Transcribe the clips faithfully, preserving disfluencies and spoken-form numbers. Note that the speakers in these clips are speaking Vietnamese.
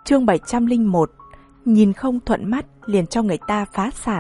Chương bảy trăm lẻ một. Nhìn không thuận mắt liền cho người ta phá sản.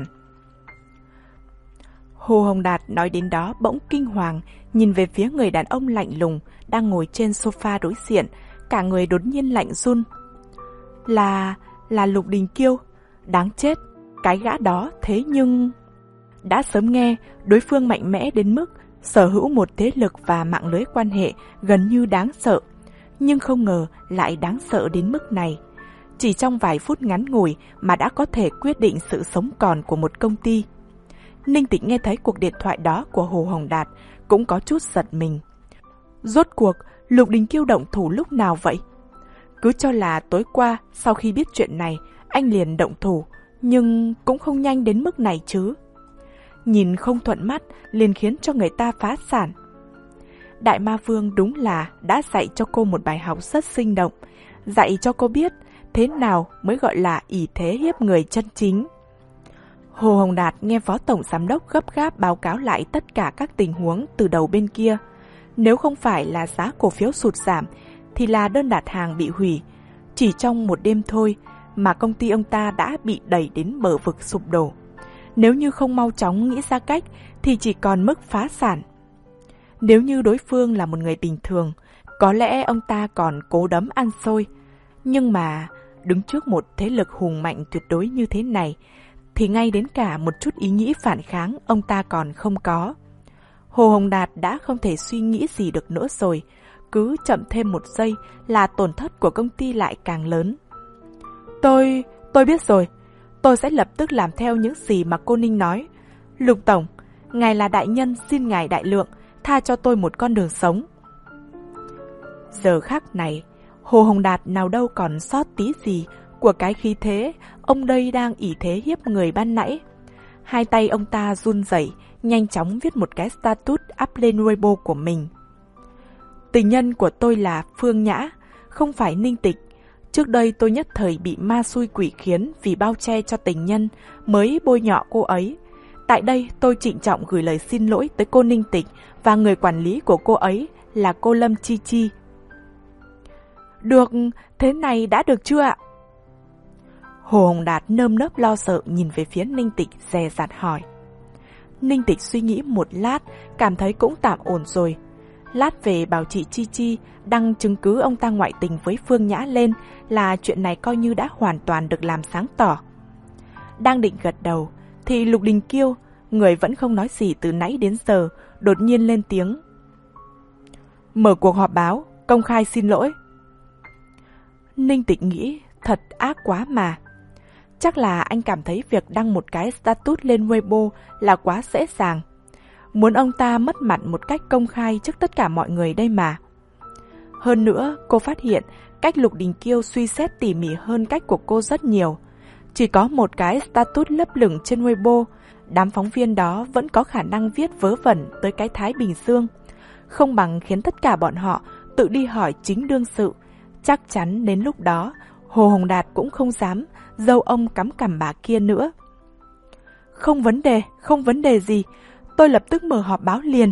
Hồ Hồng Đạt nói đến đó bỗng kinh hoàng, nhìn về phía người đàn ông lạnh lùng đang ngồi trên sofa đối diện, cả người đột nhiên lạnh run. Là... là Lục Đình Kiêu. Đáng chết, cái gã đó thế nhưng... Đã sớm nghe đối phương mạnh mẽ đến mức sở hữu một thế lực và mạng lưới quan hệ gần như đáng sợ, nhưng không ngờ lại đáng sợ đến mức này. Chỉ trong vài phút ngắn ngủi mà đã có thể quyết định sự sống còn của một công ty. Ninh Tịch nghe thấy cuộc điện thoại đó của Hồ Hồng Đạt cũng có chút giật mình. Rốt cuộc Lục Đình Kiêu động thủ lúc nào vậy? Cứ cho là tối qua sau khi biết chuyện này anh liền động thủ, nhưng cũng không nhanh đến mức này chứ. Nhìn không thuận mắt liền khiến cho người ta phá sản. Đại Ma Vương đúng là đã dạy cho cô một bài học rất sinh động, dạy cho cô biết thế nào mới gọi là ỷ thế hiếp người chân chính. Hồ Hồng Đạt nghe Phó Tổng Giám đốc gấp gáp báo cáo lại tất cả các tình huống từ đầu bên kia. Nếu không phải là giá cổ phiếu sụt giảm, thì là đơn đặt hàng bị hủy. Chỉ trong một đêm thôi mà công ty ông ta đã bị đẩy đến bờ vực sụp đổ. Nếu như không mau chóng nghĩ ra cách thì chỉ còn mức phá sản. Nếu như đối phương là một người bình thường, có lẽ ông ta còn cố đấm ăn xôi. Nhưng mà đứng trước một thế lực hùng mạnh tuyệt đối như thế này, thì ngay đến cả một chút ý nghĩ phản kháng ông ta còn không có. Hồ Hồng Đạt đã không thể suy nghĩ gì được nữa rồi. Cứ chậm thêm một giây là tổn thất của công ty lại càng lớn. Tôi... tôi biết rồi. Tôi sẽ lập tức làm theo những gì mà cô Ninh nói. Lục Tổng, ngài là đại nhân, xin ngài đại lượng, tha cho tôi một con đường sống. Giờ khắc này, Hồ Hồng Đạt nào đâu còn sót tí gì của cái khí thế ông đây đang ỷ thế hiếp người ban nãy. Hai tay ông ta run rẩy, nhanh chóng viết một cái status up lên Weibo của mình. Tình nhân của tôi là Phương Nhã, không phải Ninh Tịch. Trước đây tôi nhất thời bị ma xui quỷ khiến vì bao che cho tình nhân mới bôi nhọ cô ấy. Tại đây tôi trịnh trọng gửi lời xin lỗi tới cô Ninh Tịch và người quản lý của cô ấy là cô Lâm Chi Chi. Được, thế này đã được chưa ạ? Hồ Hồng Đạt nơm nớp lo sợ nhìn về phía Ninh Tịch dè dặt hỏi. Ninh Tịch suy nghĩ một lát, cảm thấy cũng tạm ổn rồi. Lát về bảo chị Chi Chi đăng chứng cứ ông ta ngoại tình với Phương Nhã lên là chuyện này coi như đã hoàn toàn được làm sáng tỏ. Đang định gật đầu thì Lục Đình Kiêu, người vẫn không nói gì từ nãy đến giờ, đột nhiên lên tiếng. Mở cuộc họp báo, công khai xin lỗi. Ninh Tịch nghĩ thật ác quá mà. Chắc là anh cảm thấy việc đăng một cái status lên Weibo là quá dễ dàng. Muốn ông ta mất mặt một cách công khai trước tất cả mọi người đây mà. Hơn nữa, cô phát hiện cách Lục Đình Kiêu suy xét tỉ mỉ hơn cách của cô rất nhiều. Chỉ có một cái status lấp lửng trên Weibo, đám phóng viên đó vẫn có khả năng viết vớ vẩn tới cái Thái Bình Dương. Không bằng khiến tất cả bọn họ tự đi hỏi chính đương sự. Chắc chắn đến lúc đó, Hồ Hồng Đạt cũng không dám dâu ông cắm cằm bà kia nữa. Không vấn đề, không vấn đề gì. Tôi lập tức mở họp báo liền.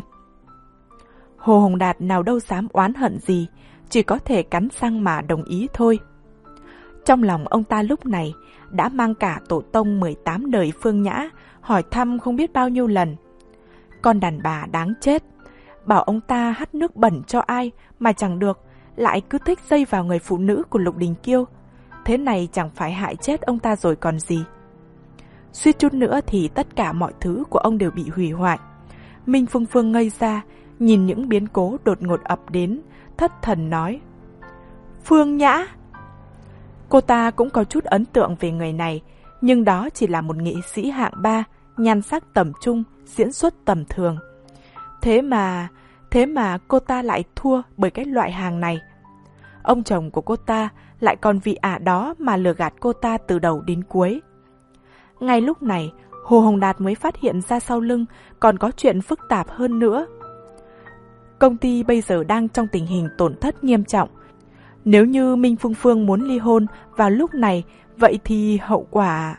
Hồ Hồng Đạt nào đâu dám oán hận gì, chỉ có thể cắn răng mà đồng ý thôi. Trong lòng ông ta lúc này đã mang cả tổ tông mười tám đời Phương Nhã hỏi thăm không biết bao nhiêu lần. Con đàn bà đáng chết, bảo ông ta hắt nước bẩn cho ai mà chẳng được, lại cứ thích dây vào người phụ nữ của Lục Đình Kiêu. Thế này chẳng phải hại chết ông ta rồi còn gì. Suýt chút nữa thì tất cả mọi thứ của ông đều bị hủy hoại. Minh Phương Phương ngây ra, nhìn những biến cố đột ngột ập đến, thất thần nói. Phương Nhã! Cô ta cũng có chút ấn tượng về người này, nhưng đó chỉ là một nghệ sĩ hạng ba, nhan sắc tầm trung, diễn xuất tầm thường. Thế mà, thế mà cô ta lại thua bởi cái loại hàng này. Ông chồng của cô ta lại còn vì ả đó mà lừa gạt cô ta từ đầu đến cuối. Ngay lúc này, Hồ Hồng Đạt mới phát hiện ra sau lưng còn có chuyện phức tạp hơn nữa. Công ty bây giờ đang trong tình hình tổn thất nghiêm trọng. Nếu như Minh Phương Phương muốn ly hôn vào lúc này, vậy thì hậu quả...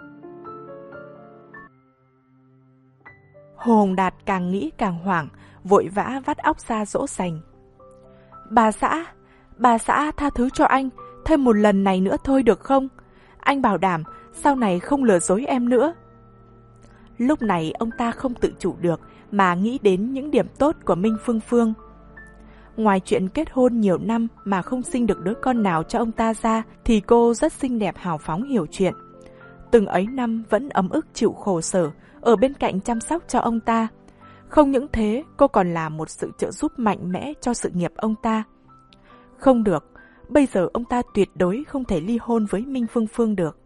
Hồ Hồng Đạt càng nghĩ càng hoảng, vội vã vắt óc ra dỗ dành. Bà xã, bà xã tha thứ cho anh, thêm một lần này nữa thôi được không? Anh bảo đảm sau này không lừa dối em nữa. Lúc này ông ta không tự chủ được mà nghĩ đến những điểm tốt của Minh Phương Phương. Ngoài chuyện kết hôn nhiều năm mà không sinh được đứa con nào cho ông ta ra, thì cô rất xinh đẹp, hào phóng, hiểu chuyện. Từng ấy năm vẫn ấm ức chịu khổ sở ở bên cạnh chăm sóc cho ông ta. Không những thế, cô còn là một sự trợ giúp mạnh mẽ cho sự nghiệp ông ta. Không được, bây giờ ông ta tuyệt đối không thể ly hôn với Minh Phương Phương được.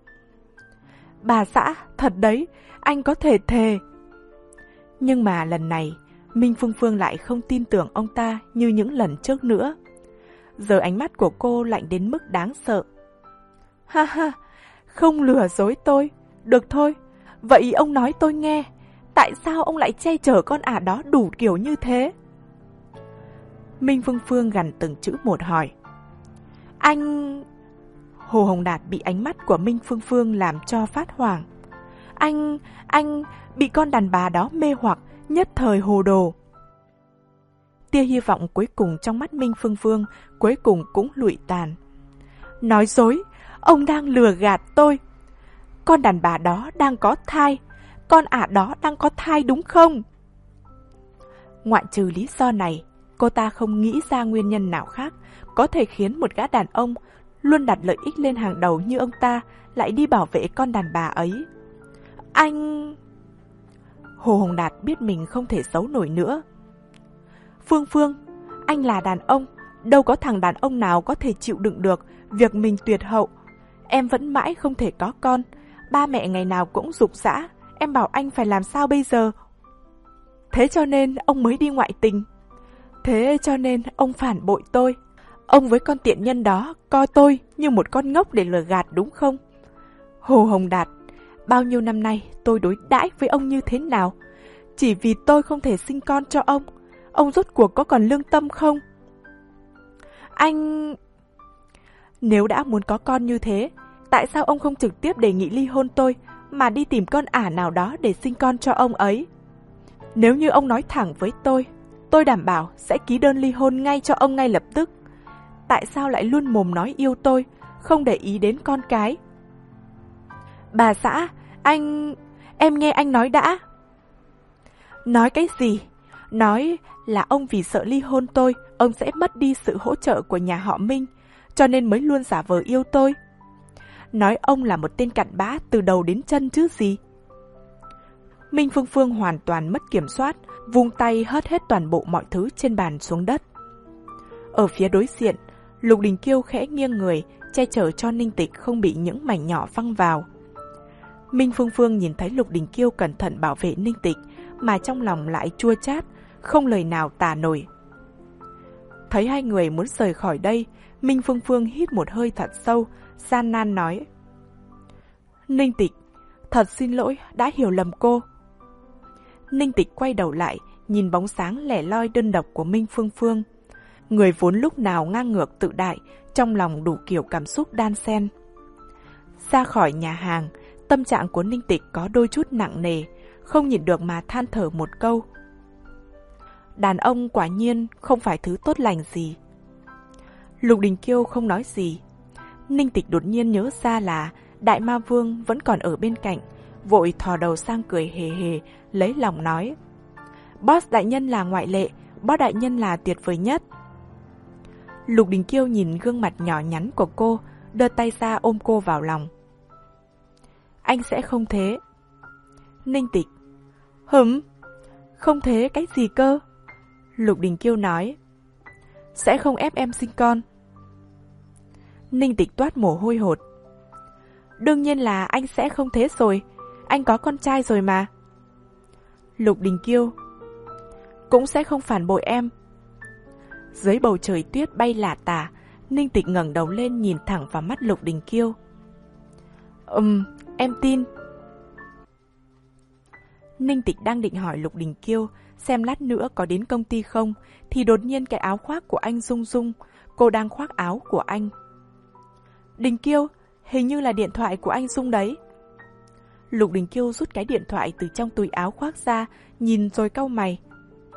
Bà xã, thật đấy, anh có thể thề. Nhưng mà lần này, Minh Phương Phương lại không tin tưởng ông ta như những lần trước nữa. Giờ ánh mắt của cô lạnh đến mức đáng sợ. Ha ha, không lừa dối tôi. Được thôi, vậy ông nói tôi nghe, tại sao ông lại che chở con ả đó đủ kiểu như thế? Minh Phương Phương gằn từng chữ một hỏi. Anh... Hồ Hồng Đạt bị ánh mắt của Minh Phương Phương làm cho phát hoảng. Anh... anh bị con đàn bà đó mê hoặc, nhất thời hồ đồ. Tia hy vọng cuối cùng trong mắt Minh Phương Phương cuối cùng cũng lụi tàn. Nói dối, ông đang lừa gạt tôi. Con đàn bà đó đang có thai, con ả đó đang có thai đúng không? Ngoại trừ lý do này, cô ta không nghĩ ra nguyên nhân nào khác có thể khiến một gã đàn ông luôn đặt lợi ích lên hàng đầu như ông ta lại đi bảo vệ con đàn bà ấy. Anh... Hồ Hồng Đạt biết mình không thể giấu nổi nữa. Phương Phương, anh là đàn ông, đâu có thằng đàn ông nào có thể chịu đựng được việc mình tuyệt hậu. Em vẫn mãi không thể có con, ba mẹ ngày nào cũng giục giã, em bảo anh phải làm sao bây giờ? Thế cho nên ông mới đi ngoại tình. Thế cho nên ông phản bội tôi. Ông với con tiện nhân đó coi tôi như một con ngốc để lừa gạt đúng không? Hồ Hồng Đạt, bao nhiêu năm nay tôi đối đãi với ông như thế nào? Chỉ vì tôi không thể sinh con cho ông, ông rốt cuộc có còn lương tâm không? Anh... Nếu đã muốn có con như thế, tại sao ông không trực tiếp đề nghị ly hôn tôi mà đi tìm con ả nào đó để sinh con cho ông ấy? Nếu như ông nói thẳng với tôi, tôi đảm bảo sẽ ký đơn ly hôn ngay cho ông ngay lập tức. Tại sao lại luôn mồm nói yêu tôi, không để ý đến con cái? Bà xã, anh... Em nghe anh nói đã. Nói cái gì? Nói là ông vì sợ ly hôn tôi, ông sẽ mất đi sự hỗ trợ của nhà họ Minh, cho nên mới luôn giả vờ yêu tôi. Nói ông là một tên cặn bã từ đầu đến chân chứ gì. Minh Phương Phương hoàn toàn mất kiểm soát, vung tay hất hết toàn bộ mọi thứ trên bàn xuống đất. Ở phía đối diện, Lục Đình Kiêu khẽ nghiêng người, che chở cho Ninh Tịch không bị những mảnh nhỏ văng vào. Minh Phương Phương nhìn thấy Lục Đình Kiêu cẩn thận bảo vệ Ninh Tịch, mà trong lòng lại chua chát, không lời nào tả nổi. Thấy hai người muốn rời khỏi đây, Minh Phương Phương hít một hơi thật sâu, gian nan nói. Ninh Tịch, thật xin lỗi đã hiểu lầm cô. Ninh Tịch quay đầu lại, nhìn bóng sáng lẻ loi đơn độc của Minh Phương Phương. Người vốn lúc nào ngang ngược tự đại, trong lòng đủ kiểu cảm xúc đan xen. Ra khỏi nhà hàng, tâm trạng của Ninh Tịch có đôi chút nặng nề, không nhịn được mà than thở một câu. Đàn ông quả nhiên không phải thứ tốt lành gì. Lục Đình Kiêu không nói gì. Ninh Tịch đột nhiên nhớ ra là Đại Ma Vương vẫn còn ở bên cạnh, vội thò đầu sang cười hề hề, lấy lòng nói. Boss đại nhân là ngoại lệ, boss đại nhân là tuyệt vời nhất. Lục Đình Kiêu nhìn gương mặt nhỏ nhắn của cô, đưa tay ra ôm cô vào lòng. Anh sẽ không thế. Ninh Tịch. Hửm? Không thế cái gì cơ? Lục Đình Kiêu nói. Sẽ không ép em sinh con. Ninh Tịch toát mồ hôi hột. Đương nhiên là anh sẽ không thế rồi, anh có con trai rồi mà. Lục Đình Kiêu. Cũng sẽ không phản bội em. Dưới bầu trời tuyết bay lả tả, Ninh Tịch ngẩng đầu lên nhìn thẳng vào mắt Lục Đình Kiêu. Ừm, em tin. Ninh Tịch đang định hỏi Lục Đình Kiêu xem lát nữa có đến công ty không, thì đột nhiên cái áo khoác của anh rung rung, cô đang khoác áo của anh. Đình Kiêu, hình như là điện thoại của anh rung đấy. Lục Đình Kiêu rút cái điện thoại từ trong túi áo khoác ra, nhìn rồi cau mày.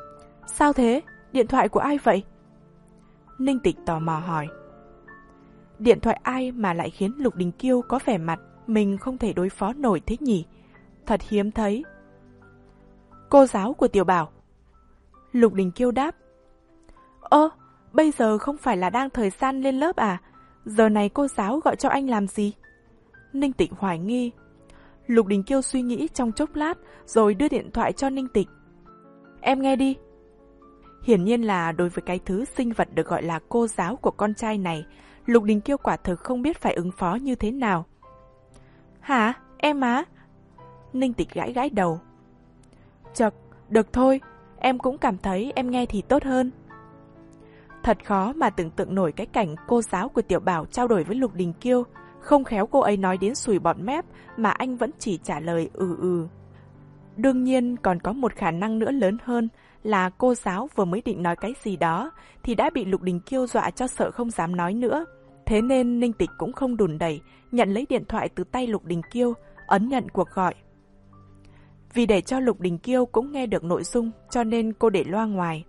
Sao thế? Điện thoại của ai vậy? Ninh Tịch tò mò hỏi. Điện thoại ai mà lại khiến Lục Đình Kiêu có vẻ mặt mình không thể đối phó nổi thế nhỉ? Thật hiếm thấy. Cô giáo của Tiểu Bảo. Lục Đình Kiêu đáp. Ơ, bây giờ không phải là đang thời gian lên lớp à? Giờ này cô giáo gọi cho anh làm gì? Ninh Tịch hoài nghi. Lục Đình Kiêu suy nghĩ trong chốc lát rồi đưa điện thoại cho Ninh Tịch. Em nghe đi. Hiển nhiên là đối với cái thứ sinh vật được gọi là cô giáo của con trai này, Lục Đình Kiêu quả thực không biết phải ứng phó như thế nào. Hả? Em á? Ninh Tịch gãi gãi đầu. Chật, được thôi, em cũng cảm thấy em nghe thì tốt hơn. Thật khó mà tưởng tượng nổi cái cảnh cô giáo của Tiểu Bảo trao đổi với Lục Đình Kiêu. Không khéo cô ấy nói đến sùi bọt mép mà anh vẫn chỉ trả lời ừ ừ. Đương nhiên còn có một khả năng nữa lớn hơn là cô giáo vừa mới định nói cái gì đó thì đã bị Lục Đình Kiêu dọa cho sợ không dám nói nữa. Thế nên Ninh Tịch cũng không đùn đẩy, nhận lấy điện thoại từ tay Lục Đình Kiêu, ấn nhận cuộc gọi. Vì để cho Lục Đình Kiêu cũng nghe được nội dung cho nên cô để loa ngoài.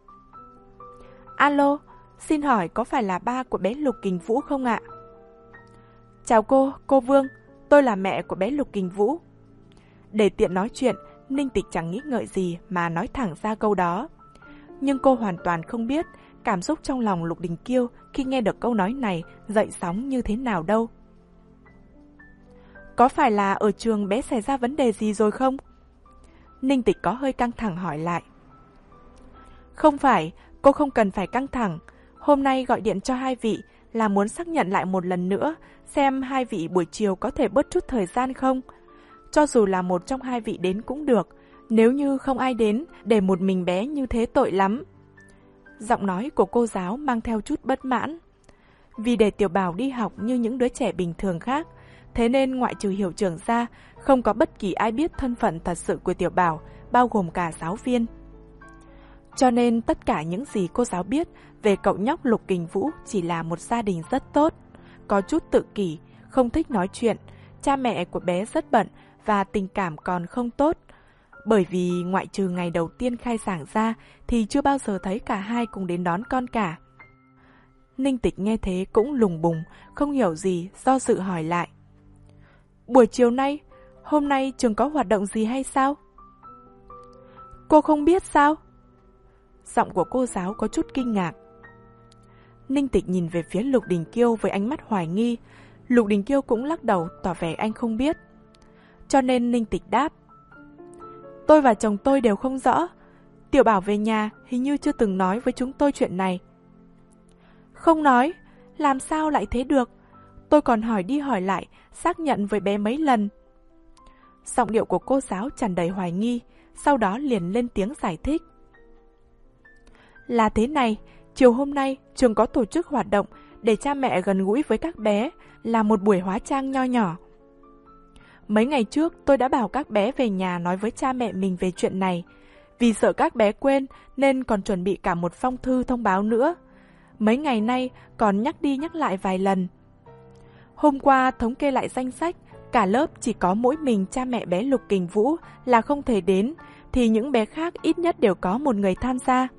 Alo, xin hỏi có phải là ba của bé Lục Kình Vũ không ạ? Chào cô, cô Vương, tôi là mẹ của bé Lục Kình Vũ. Để tiện nói chuyện, Ninh Tịch chẳng nghĩ ngợi gì mà nói thẳng ra câu đó. Nhưng cô hoàn toàn không biết cảm xúc trong lòng Lục Đình Kiêu khi nghe được câu nói này dậy sóng như thế nào đâu. Có phải là ở trường bé xảy ra vấn đề gì rồi không? Ninh Tịch có hơi căng thẳng hỏi lại. Không phải, cô không cần phải căng thẳng. Hôm nay gọi điện cho hai vị là muốn xác nhận lại một lần nữa xem hai vị buổi chiều có thể bớt chút thời gian không. Cho dù là một trong hai vị đến cũng được, nếu như không ai đến, để một mình bé như thế tội lắm. Giọng nói của cô giáo mang theo chút bất mãn. Vì để Tiểu Bảo đi học như những đứa trẻ bình thường khác, thế nên ngoại trừ hiệu trưởng ra, không có bất kỳ ai biết thân phận thật sự của Tiểu Bảo, bao gồm cả giáo viên. Cho nên tất cả những gì cô giáo biết về cậu nhóc Lục Kình Vũ chỉ là một gia đình rất tốt, có chút tự kỷ, không thích nói chuyện, cha mẹ của bé rất bận và tình cảm còn không tốt. Bởi vì ngoại trừ ngày đầu tiên khai giảng ra thì chưa bao giờ thấy cả hai cùng đến đón con cả. Ninh Tịch nghe thế cũng lùng bùng, không hiểu gì, do dự hỏi lại. Buổi chiều nay, hôm nay trường có hoạt động gì hay sao? Cô không biết sao? Giọng của cô giáo có chút kinh ngạc. Ninh Tịch nhìn về phía Lục Đình Kiêu với ánh mắt hoài nghi. Lục Đình Kiêu cũng lắc đầu tỏ vẻ anh không biết. Cho nên Ninh Tịch đáp. Tôi và chồng tôi đều không rõ. Tiểu Bảo về nhà hình như chưa từng nói với chúng tôi chuyện này. Không nói, làm sao lại thế được? Tôi còn hỏi đi hỏi lại, xác nhận với bé mấy lần. Giọng điệu của cô giáo tràn đầy hoài nghi, sau đó liền lên tiếng giải thích. Là thế này, chiều hôm nay trường có tổ chức hoạt động để cha mẹ gần gũi với các bé, là một buổi hóa trang nho nhỏ. Mấy ngày trước tôi đã bảo các bé về nhà nói với cha mẹ mình về chuyện này. Vì sợ các bé quên nên còn chuẩn bị cả một phong thư thông báo nữa. Mấy ngày nay còn nhắc đi nhắc lại vài lần. Hôm qua thống kê lại danh sách, cả lớp chỉ có mỗi mình cha mẹ bé Lục Kình Vũ là không thể đến, thì những bé khác ít nhất đều có một người tham gia.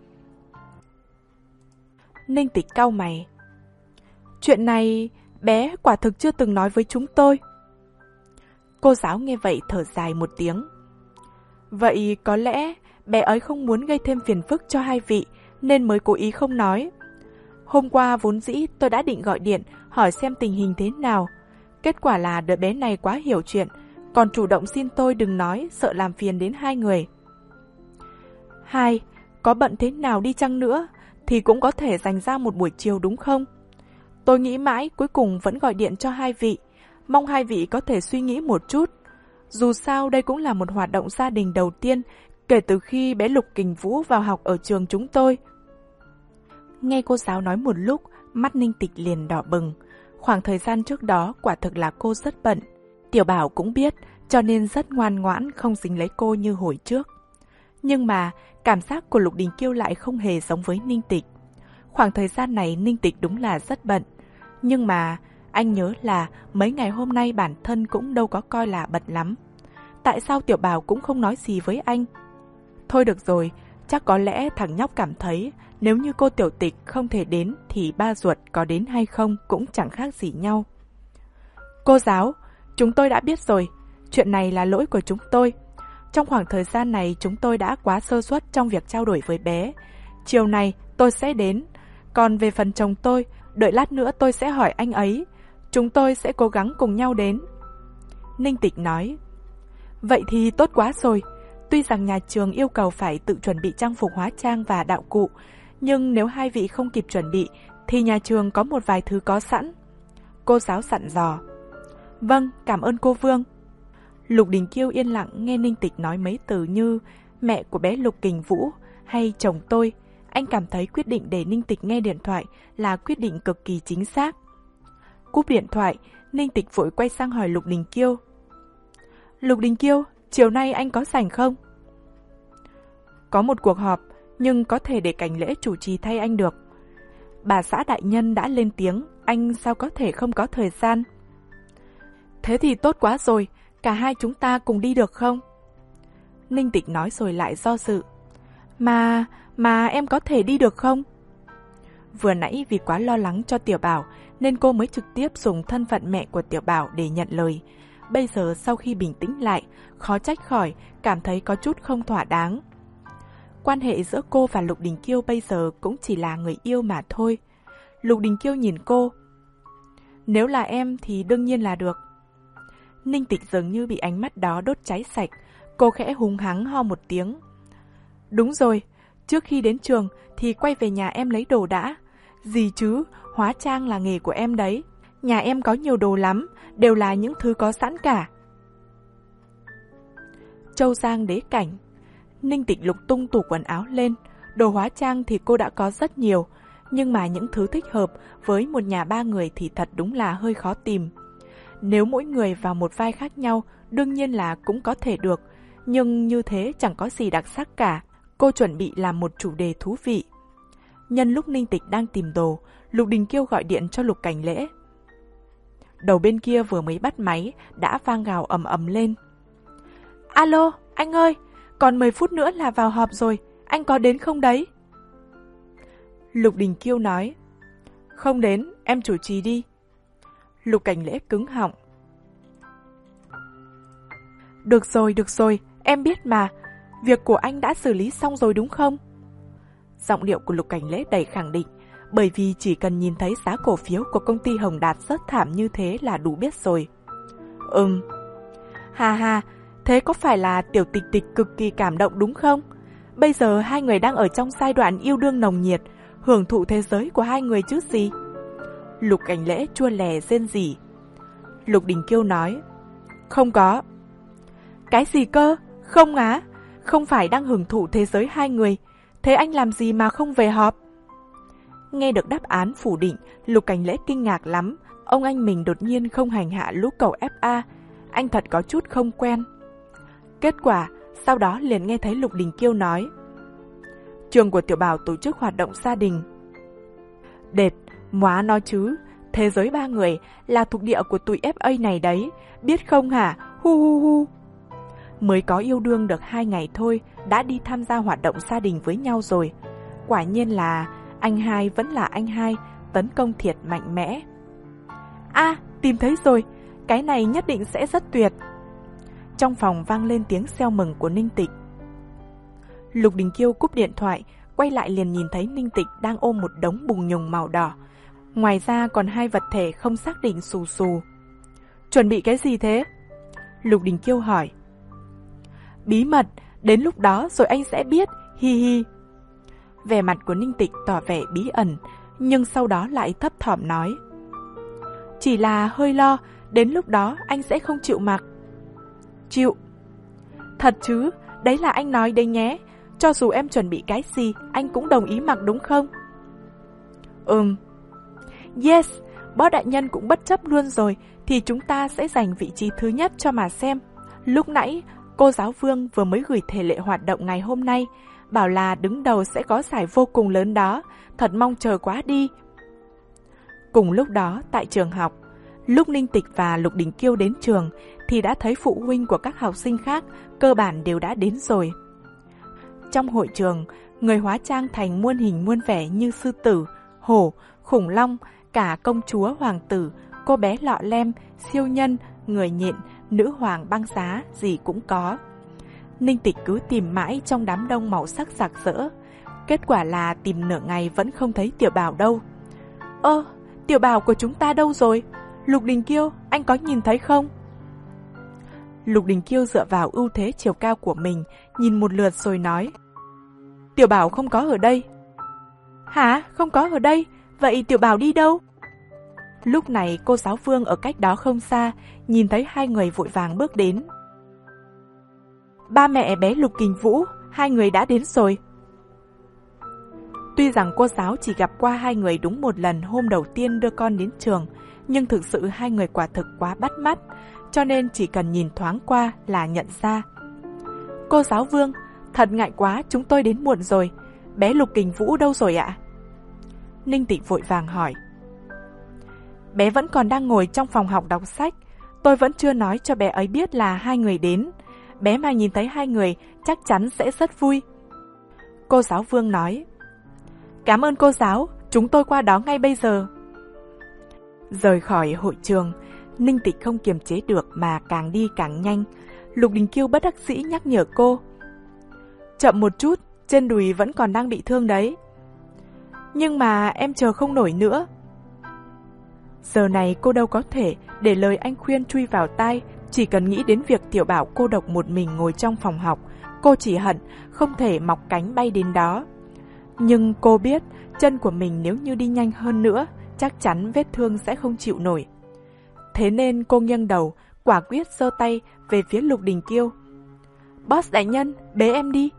Ninh Tịch cau mày. Chuyện này bé quả thực chưa từng nói với chúng tôi. Cô giáo nghe vậy thở dài một tiếng. Vậy có lẽ bé ấy không muốn gây thêm phiền phức cho hai vị nên mới cố ý không nói. Hôm qua vốn dĩ tôi đã định gọi điện hỏi xem tình hình thế nào. Kết quả là đứa bé này quá hiểu chuyện, còn chủ động xin tôi đừng nói, sợ làm phiền đến hai người. Hai, có bận thế nào đi chăng nữa thì cũng có thể dành ra một buổi chiều đúng không? Tôi nghĩ mãi cuối cùng vẫn gọi điện cho hai vị, mong hai vị có thể suy nghĩ một chút. Dù sao đây cũng là một hoạt động gia đình đầu tiên kể từ khi bé Lục Kình Vũ vào học ở trường chúng tôi. Nghe cô giáo nói một lúc, mắt Ninh Tịch liền đỏ bừng. Khoảng thời gian trước đó quả thực là cô rất bận. Tiểu Bảo cũng biết, cho nên rất ngoan ngoãn không dính lấy cô như hồi trước. Nhưng mà cảm giác của Lục Đình Kiêu lại không hề giống với Ninh Tịch. Khoảng thời gian này Ninh Tịch đúng là rất bận. Nhưng mà anh nhớ là mấy ngày hôm nay bản thân cũng đâu có coi là bận lắm. Tại sao Tiểu Bảo cũng không nói gì với anh? Thôi được rồi, Chắc có lẽ thằng nhóc cảm thấy nếu như cô tiểu tịch không thể đến thì ba ruột có đến hay không cũng chẳng khác gì nhau. Cô giáo, chúng tôi đã biết rồi, chuyện này là lỗi của chúng tôi. Trong khoảng thời gian này chúng tôi đã quá sơ suất trong việc trao đổi với bé. Chiều này tôi sẽ đến, còn về phần chồng tôi, đợi lát nữa tôi sẽ hỏi anh ấy. Chúng tôi sẽ cố gắng cùng nhau đến. Ninh Tịch nói. Vậy thì tốt quá rồi. Tuy rằng nhà trường yêu cầu phải tự chuẩn bị trang phục hóa trang và đạo cụ, nhưng nếu hai vị không kịp chuẩn bị thì nhà trường có một vài thứ có sẵn. Cô giáo dặn dò. Vâng, cảm ơn cô Vương. Lục Đình Kiêu yên lặng nghe Ninh Tịch nói mấy từ như mẹ của bé Lục Kình Vũ hay chồng tôi. Anh cảm thấy quyết định để Ninh Tịch nghe điện thoại là quyết định cực kỳ chính xác. Cúp điện thoại, Ninh Tịch vội quay sang hỏi Lục Đình Kiêu. Lục Đình Kiêu, chiều nay anh có rảnh không? Có một cuộc họp, nhưng có thể để Cảnh Lễ chủ trì thay anh được. Bà xã đại nhân đã lên tiếng, anh sao có thể không có thời gian? Thế thì tốt quá rồi, cả hai chúng ta cùng đi được không? Ninh Tịch nói rồi lại do dự. Mà, mà em có thể đi được không? Vừa nãy vì quá lo lắng cho Tiểu Bảo nên cô mới trực tiếp dùng thân phận mẹ của Tiểu Bảo để nhận lời. Bây giờ sau khi bình tĩnh lại, khó trách khỏi, cảm thấy có chút không thỏa đáng. Quan hệ giữa cô và Lục Đình Kiêu bây giờ cũng chỉ là người yêu mà thôi. Lục Đình Kiêu nhìn cô. Nếu là em thì đương nhiên là được. Ninh Tịch dường như bị ánh mắt đó đốt cháy sạch. Cô khẽ hùng hắng ho một tiếng. Đúng rồi, trước khi đến trường thì quay về nhà em lấy đồ đã. Gì chứ, hóa trang là nghề của em đấy. Nhà em có nhiều đồ lắm, đều là những thứ có sẵn cả. Châu Giang đế cảnh. Ninh Tịch lục tung tủ quần áo lên. Đồ hóa trang thì cô đã có rất nhiều, nhưng mà những thứ thích hợp với một nhà ba người thì thật đúng là hơi khó tìm. Nếu mỗi người vào một vai khác nhau, đương nhiên là cũng có thể được, nhưng như thế chẳng có gì đặc sắc cả. Cô chuẩn bị làm một chủ đề thú vị. Nhân lúc Ninh Tịch đang tìm đồ, Lục Đình Kiêu gọi điện cho Lục Cảnh Lễ. Đầu bên kia vừa mới bắt máy, đã vang gào ầm ầm lên. Alo, anh ơi, còn mười phút nữa là vào họp rồi, anh có đến không đấy? Lục Đình Kiêu nói. Không đến, em chủ trì đi. Lục Cảnh Lễ cứng họng. Được rồi, được rồi, em biết mà. Việc của anh đã xử lý xong rồi đúng không? Giọng điệu của Lục Cảnh Lễ đầy khẳng định, bởi vì chỉ cần nhìn thấy giá cổ phiếu của công ty Hồng Đạt rất thảm như thế là đủ biết rồi. Ừm. Hà hà, thế có phải là Tiểu Tịch Tịch cực kỳ cảm động đúng không? Bây giờ hai người đang ở trong giai đoạn yêu đương nồng nhiệt, hưởng thụ thế giới của hai người chứ gì? Lục Cảnh Lễ chua lè rên rỉ. Lục Đình Kiêu nói. Không có. Cái gì cơ? Không á? Không phải đang hưởng thụ thế giới hai người, thế anh làm gì mà không về họp? Nghe được đáp án phủ định, Lục Cảnh Lễ kinh ngạc lắm. Ông anh mình đột nhiên không hành hạ lũ cậu ép a. Anh thật có chút không quen. Kết quả, sau đó liền nghe thấy Lục Đình Kiêu nói. Trường của Tiểu Bảo tổ chức hoạt động gia đình. Đệt, móa nó chứ. Thế giới ba người là thuộc địa của tụi ép a này đấy. Biết không hả? Hu hu hu. Mới có yêu đương được hai ngày thôi, đã đi tham gia hoạt động gia đình với nhau rồi. Quả nhiên là anh hai vẫn là anh hai, tấn công thiệt mạnh mẽ. À, tìm thấy rồi, cái này nhất định sẽ rất tuyệt. Trong phòng vang lên tiếng reo mừng của Ninh Tịch. Lục Đình Kiêu cúp điện thoại, quay lại liền nhìn thấy Ninh Tịch đang ôm một đống bùng nhùng màu đỏ. Ngoài ra còn hai vật thể không xác định xù xù. Chuẩn bị cái gì thế? Lục Đình Kiêu hỏi. Bí mật, đến lúc đó rồi anh sẽ biết, hi hi. Vẻ mặt của Ninh Tịch tỏ vẻ bí ẩn, nhưng sau đó lại thấp thỏm nói. Chỉ là hơi lo, đến lúc đó anh sẽ không chịu mặc. Chịu. Thật chứ, đấy là anh nói đấy nhé. Cho dù em chuẩn bị cái gì, anh cũng đồng ý mặc đúng không? Ừm. Yes, bó đại nhân cũng bất chấp luôn rồi, thì chúng ta sẽ giành vị trí thứ nhất cho mà xem. Lúc nãy, cô giáo Vương vừa mới gửi thể lệ hoạt động ngày hôm nay, bảo là đứng đầu sẽ có giải vô cùng lớn đó, thật mong chờ quá đi. Cùng lúc đó, tại trường học, lúc Ninh Tịch và Lục Đình Kiêu đến trường, thì đã thấy phụ huynh của các học sinh khác cơ bản đều đã đến rồi. Trong hội trường, người hóa trang thành muôn hình muôn vẻ như sư tử, hổ, khủng long, cả công chúa, hoàng tử, cô bé lọ lem, siêu nhân, người nhện, nữ hoàng băng giá, gì cũng có. Ninh Tịch cứ tìm mãi trong đám đông màu sắc rạc rỡ. Kết quả là tìm nửa ngày vẫn không thấy Tiểu Bảo đâu. Ơ, Tiểu Bảo của chúng ta đâu rồi? Lục Đình Kiêu, anh có nhìn thấy không? Lục Đình Kiêu dựa vào ưu thế chiều cao của mình, nhìn một lượt rồi nói. Tiểu Bảo không có ở đây. Hả? Không có ở đây? Vậy Tiểu Bảo đi đâu? Lúc này cô giáo Phương ở cách đó không xa, nhìn thấy hai người vội vàng bước đến. Ba mẹ bé Lục Kình Vũ, hai người đã đến rồi. Tuy rằng cô giáo chỉ gặp qua hai người đúng một lần hôm đầu tiên đưa con đến trường, nhưng thực sự hai người quả thực quá bắt mắt, cho nên chỉ cần nhìn thoáng qua là nhận ra. Cô giáo Vương, thật ngại quá, chúng tôi đến muộn rồi. Bé Lục Kình Vũ đâu rồi ạ? Ninh Tịch vội vàng hỏi. Bé vẫn còn đang ngồi trong phòng học đọc sách. Tôi vẫn chưa nói cho bé ấy biết là hai người đến. Bé mà nhìn thấy hai người chắc chắn sẽ rất vui. Cô giáo Vương nói. Cảm ơn cô giáo, chúng tôi qua đó ngay bây giờ. Rời khỏi hội trường, Ninh Tịch không kiềm chế được mà càng đi càng nhanh. Lục Đình Kiêu bất đắc dĩ nhắc nhở cô. Chậm một chút, trên đùi vẫn còn đang bị thương đấy. Nhưng mà em chờ không nổi nữa. Giờ này cô đâu có thể để lời anh khuyên chui vào tai. Chỉ cần nghĩ đến việc Tiểu Bảo cô độc một mình ngồi trong phòng học, cô chỉ hận không thể mọc cánh bay đến đó. Nhưng cô biết chân của mình nếu như đi nhanh hơn nữa, chắc chắn vết thương sẽ không chịu nổi. Thế nên cô nghiêng đầu, quả quyết giơ tay về phía Lục Đình Kiêu. Boss đại nhân, bế em đi.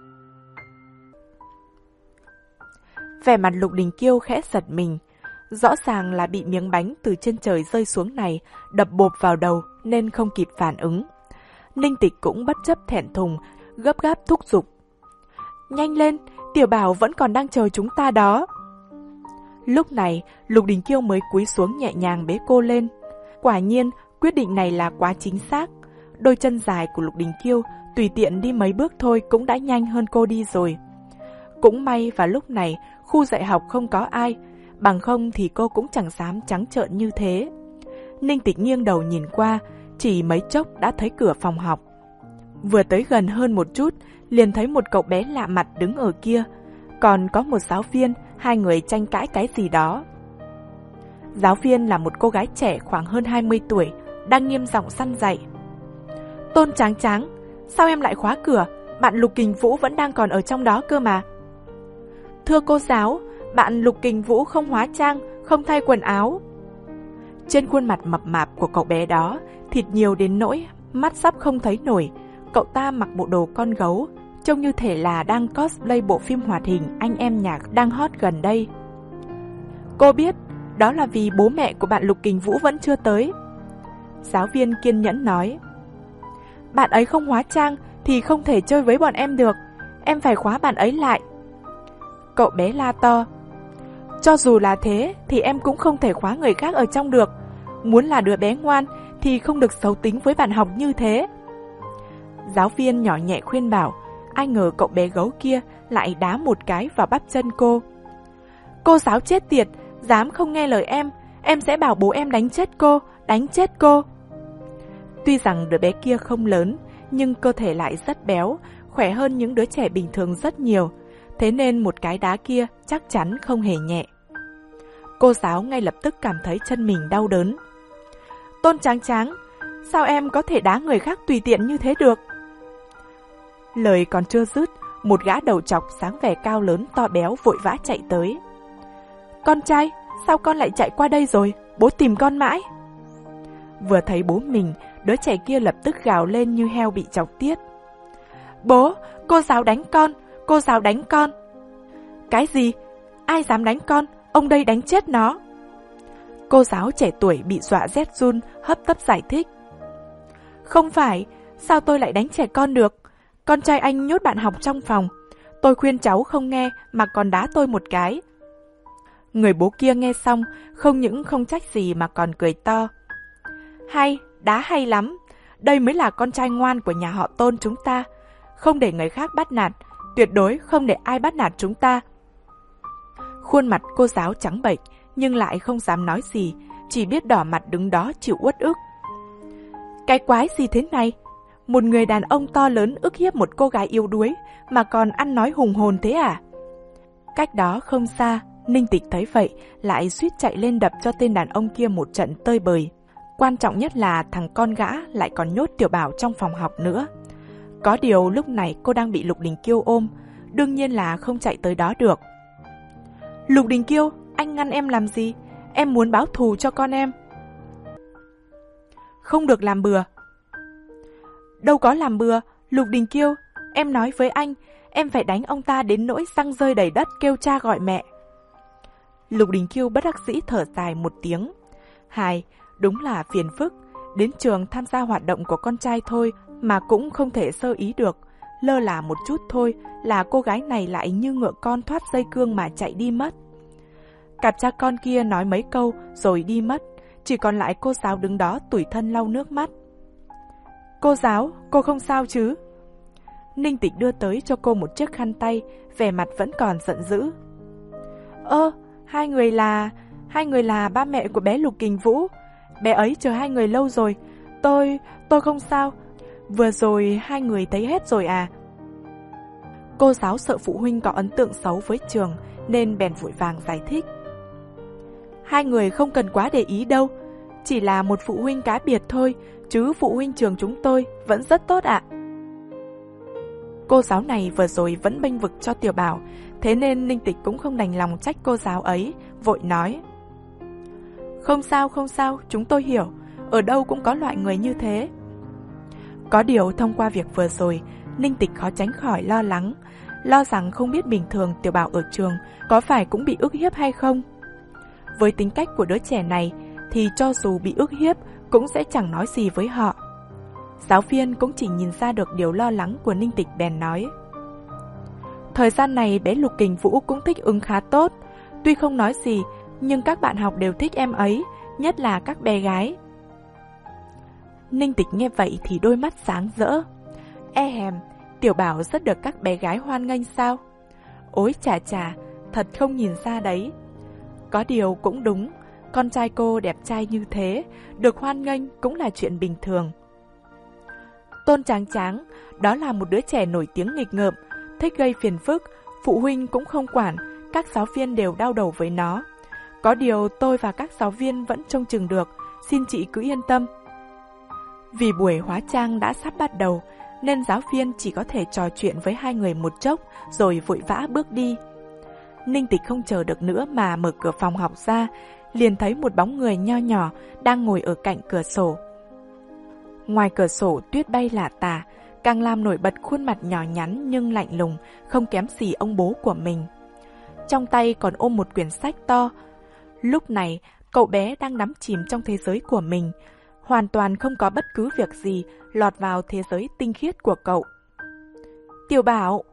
Vẻ mặt Lục Đình Kiêu khẽ giật mình. Rõ ràng là bị miếng bánh từ trên trời rơi xuống này đập bộp vào đầu nên không kịp phản ứng. Ninh Tịch cũng bất chấp thẹn thùng, gấp gáp thúc giục. Nhanh lên, Tiểu Bảo vẫn còn đang chờ chúng ta đó. Lúc này, Lục Đình Kiêu mới cúi xuống nhẹ nhàng bế cô lên. Quả nhiên, quyết định này là quá chính xác. Đôi chân dài của Lục Đình Kiêu tùy tiện đi mấy bước thôi cũng đã nhanh hơn cô đi rồi. Cũng may vào lúc này, khu dạy học không có ai, bằng không thì cô cũng chẳng dám trắng trợn như thế. Ninh Tịch nghiêng đầu nhìn qua, chỉ mấy chốc đã thấy cửa phòng học. Vừa tới gần hơn một chút, liền thấy một cậu bé lạ mặt đứng ở kia. Còn có một giáo viên, hai người tranh cãi cái gì đó. Giáo viên là một cô gái trẻ khoảng hơn hai mươi tuổi, đang nghiêm giọng săn dạy. Tôn Tráng Tráng, sao em lại khóa cửa? Bạn Lục Kình Vũ vẫn đang còn ở trong đó cơ mà. Thưa cô giáo, bạn Lục Kình Vũ không hóa trang, không thay quần áo. Trên khuôn mặt mập mạp của cậu bé đó, thịt nhiều đến nỗi mắt sắp không thấy nổi. Cậu ta mặc bộ đồ con gấu, trông như thể là đang cosplay bộ phim hoạt hình Anh Em Nhạc đang hot gần đây. Cô biết, đó là vì bố mẹ của bạn Lục Kình Vũ vẫn chưa tới. Giáo viên kiên nhẫn nói. Bạn ấy không hóa trang thì không thể chơi với bọn em được, em phải khóa bạn ấy lại. Cậu bé la to. Cho dù là thế thì em cũng không thể khóa người khác ở trong được. Muốn là đứa bé ngoan thì không được xấu tính với bạn học như thế. Giáo viên nhỏ nhẹ khuyên bảo. Ai ngờ cậu bé gấu kia lại đá một cái vào bắp chân cô. Cô giáo chết tiệt, dám không nghe lời em, em sẽ bảo bố em đánh chết cô, đánh chết cô. Tuy rằng đứa bé kia không lớn, nhưng cơ thể lại rất béo, khỏe hơn những đứa trẻ bình thường rất nhiều. Thế nên một cái đá kia chắc chắn không hề nhẹ. Cô giáo ngay lập tức cảm thấy chân mình đau đớn. Tôn Tráng Tráng, sao em có thể đá người khác tùy tiện như thế được? Lời còn chưa dứt, một gã đầu trọc sáng vẻ cao lớn to béo vội vã chạy tới. Con trai, sao con lại chạy qua đây rồi? Bố tìm con mãi. Vừa thấy bố mình, đứa trẻ kia lập tức gào lên như heo bị chọc tiết. Bố, cô giáo đánh con, cô giáo đánh con. Cái gì? Ai dám đánh con? Ông đây đánh chết nó. Cô giáo trẻ tuổi bị dọa rét run, hấp tấp giải thích. Không phải, sao tôi lại đánh trẻ con được? Con trai anh nhốt bạn học trong phòng. Tôi khuyên cháu không nghe mà còn đá tôi một cái. Người bố kia nghe xong, không những không trách gì mà còn cười to. Hay, đá hay lắm. Đây mới là con trai ngoan của nhà họ Tôn chúng ta. Không để người khác bắt nạt, tuyệt đối không để ai bắt nạt chúng ta. Khuôn mặt cô giáo trắng bệch, nhưng lại không dám nói gì, chỉ biết đỏ mặt đứng đó chịu uất ức. Cái quái gì thế này? Một người đàn ông to lớn ức hiếp một cô gái yếu đuối mà còn ăn nói hùng hồn thế à? Cách đó không xa, Ninh Tịch thấy vậy lại suýt chạy lên đập cho tên đàn ông kia một trận tơi bời. Quan trọng nhất là thằng con gã lại còn nhốt Tiểu Bảo trong phòng học nữa. Có điều lúc này cô đang bị Lục Đình Kiêu ôm, đương nhiên là không chạy tới đó được. Lục Đình Kiêu, anh ngăn em làm gì? Em muốn báo thù cho con em. Không được làm bừa. Đâu có làm bừa, Lục Đình Kiêu, em nói với anh, em phải đánh ông ta đến nỗi răng rơi đầy đất kêu cha gọi mẹ. Lục Đình Kiêu bất đắc dĩ thở dài một tiếng. Hài, đúng là phiền phức, đến trường tham gia hoạt động của con trai thôi mà cũng không thể sơ ý được. Lơ là một chút thôi là cô gái này lại như ngựa con thoát dây cương mà chạy đi mất. Cặp cha con kia nói mấy câu rồi đi mất, chỉ còn lại cô giáo đứng đó tủi thân lau nước mắt. Cô giáo, cô không sao chứ? Ninh Tịch đưa tới cho cô một chiếc khăn tay, vẻ mặt vẫn còn giận dữ. Ơ, hai người là... hai người là ba mẹ của bé Lục Kình Vũ. Bé ấy chờ hai người lâu rồi. Tôi... tôi không sao. Vừa rồi hai người thấy hết rồi à? Cô giáo sợ phụ huynh có ấn tượng xấu với trường nên bèn vội vàng giải thích. Hai người không cần quá để ý đâu, chỉ là một phụ huynh cá biệt thôi, chứ phụ huynh trường chúng tôi vẫn rất tốt ạ. Cô giáo này vừa rồi vẫn bênh vực cho Tiểu Bảo, thế nên Ninh Tịch cũng không đành lòng trách cô giáo ấy, vội nói. Không sao, không sao, chúng tôi hiểu, ở đâu cũng có loại người như thế. Có điều thông qua việc vừa rồi, Ninh Tịch khó tránh khỏi lo lắng, lo rằng không biết bình thường Tiểu Bảo ở trường có phải cũng bị ức hiếp hay không. Với tính cách của đứa trẻ này thì cho dù bị ức hiếp cũng sẽ chẳng nói gì với họ. Giáo viên cũng chỉ nhìn ra được điều lo lắng của Ninh Tịch bèn nói. Thời gian này bé Lục Kình Vũ cũng thích ứng khá tốt, tuy không nói gì nhưng các bạn học đều thích em ấy, nhất là các bé gái. Ninh Tịch nghe vậy thì đôi mắt sáng rỡ. E hèm, Tiểu Bảo rất được các bé gái hoan nghênh sao? Ôi chà chà, thật không nhìn ra đấy. Có điều cũng đúng, con trai cô đẹp trai như thế, được hoan nghênh cũng là chuyện bình thường. Tôn Tráng Tráng, đó là một đứa trẻ nổi tiếng nghịch ngợm, thích gây phiền phức, phụ huynh cũng không quản, các giáo viên đều đau đầu với nó. Có điều tôi và các giáo viên vẫn trông chừng được, xin chị cứ yên tâm. Vì buổi hóa trang đã sắp bắt đầu, nên giáo viên chỉ có thể trò chuyện với hai người một chốc rồi vội vã bước đi. Ninh Tịch không chờ được nữa mà mở cửa phòng học ra, liền thấy một bóng người nho nhỏ đang ngồi ở cạnh cửa sổ. Ngoài cửa sổ tuyết bay lả tả, càng làm nổi bật khuôn mặt nhỏ nhắn nhưng lạnh lùng, không kém gì ông bố của mình. Trong tay còn ôm một quyển sách to. Lúc này, cậu bé đang đắm chìm trong thế giới của mình, hoàn toàn không có bất cứ việc gì lọt vào thế giới tinh khiết của cậu. Tiểu Bảo!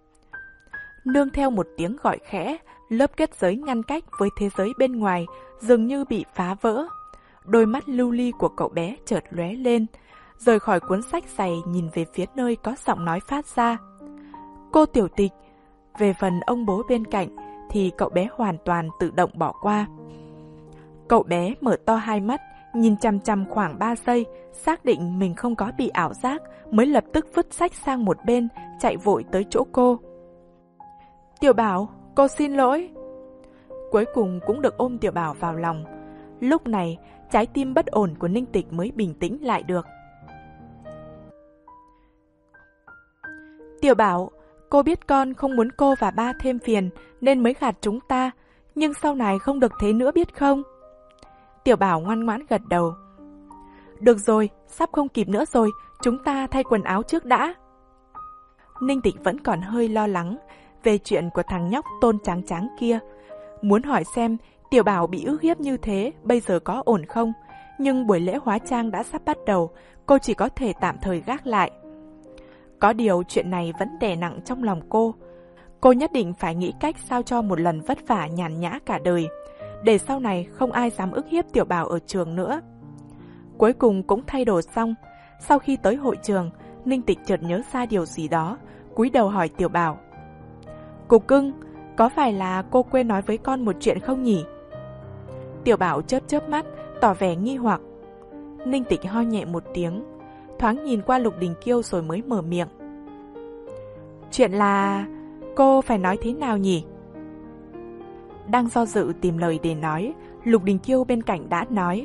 Nương theo một tiếng gọi khẽ, lớp kết giới ngăn cách với thế giới bên ngoài dường như bị phá vỡ. Đôi mắt lưu ly của cậu bé chợt lóe lên, rời khỏi cuốn sách dày nhìn về phía nơi có giọng nói phát ra. Cô Tiểu Tịch. Về phần ông bố bên cạnh thì cậu bé hoàn toàn tự động bỏ qua. Cậu bé mở to hai mắt, nhìn chằm chằm khoảng ba giây, xác định mình không có bị ảo giác, mới lập tức vứt sách sang một bên, chạy vội tới chỗ cô. Tiểu Bảo, cô xin lỗi. Cuối cùng cũng được ôm Tiểu Bảo vào lòng. Lúc này, trái tim bất ổn của Ninh Tịch mới bình tĩnh lại được. Tiểu Bảo, cô biết con không muốn cô và ba thêm phiền nên mới gạt chúng ta, nhưng sau này không được thế nữa biết không? Tiểu Bảo ngoan ngoãn gật đầu. Được rồi, sắp không kịp nữa rồi, chúng ta thay quần áo trước đã. Ninh Tịch vẫn còn hơi lo lắng về chuyện của thằng nhóc Tôn Tráng Tráng kia. Muốn hỏi xem Tiểu Bảo bị ức hiếp như thế bây giờ có ổn không, nhưng buổi lễ hóa trang đã sắp bắt đầu, cô chỉ có thể tạm thời gác lại. Có điều chuyện này vẫn đè nặng trong lòng cô. Cô nhất định phải nghĩ cách sao cho một lần vất vả nhàn nhã cả đời, để sau này không ai dám ức hiếp Tiểu Bảo ở trường nữa. Cuối cùng cũng thay đồ xong. Sau khi tới hội trường, Ninh Tịch chợt nhớ ra điều gì đó, cúi đầu hỏi Tiểu Bảo. Cục cưng, có phải là cô quên nói với con một chuyện không nhỉ? Tiểu Bảo chớp chớp mắt, tỏ vẻ nghi hoặc. Ninh Tịch ho nhẹ một tiếng, thoáng nhìn qua Lục Đình Kiêu rồi mới mở miệng. Chuyện là... cô phải nói thế nào nhỉ? Đang do dự tìm lời để nói, Lục Đình Kiêu bên cạnh đã nói.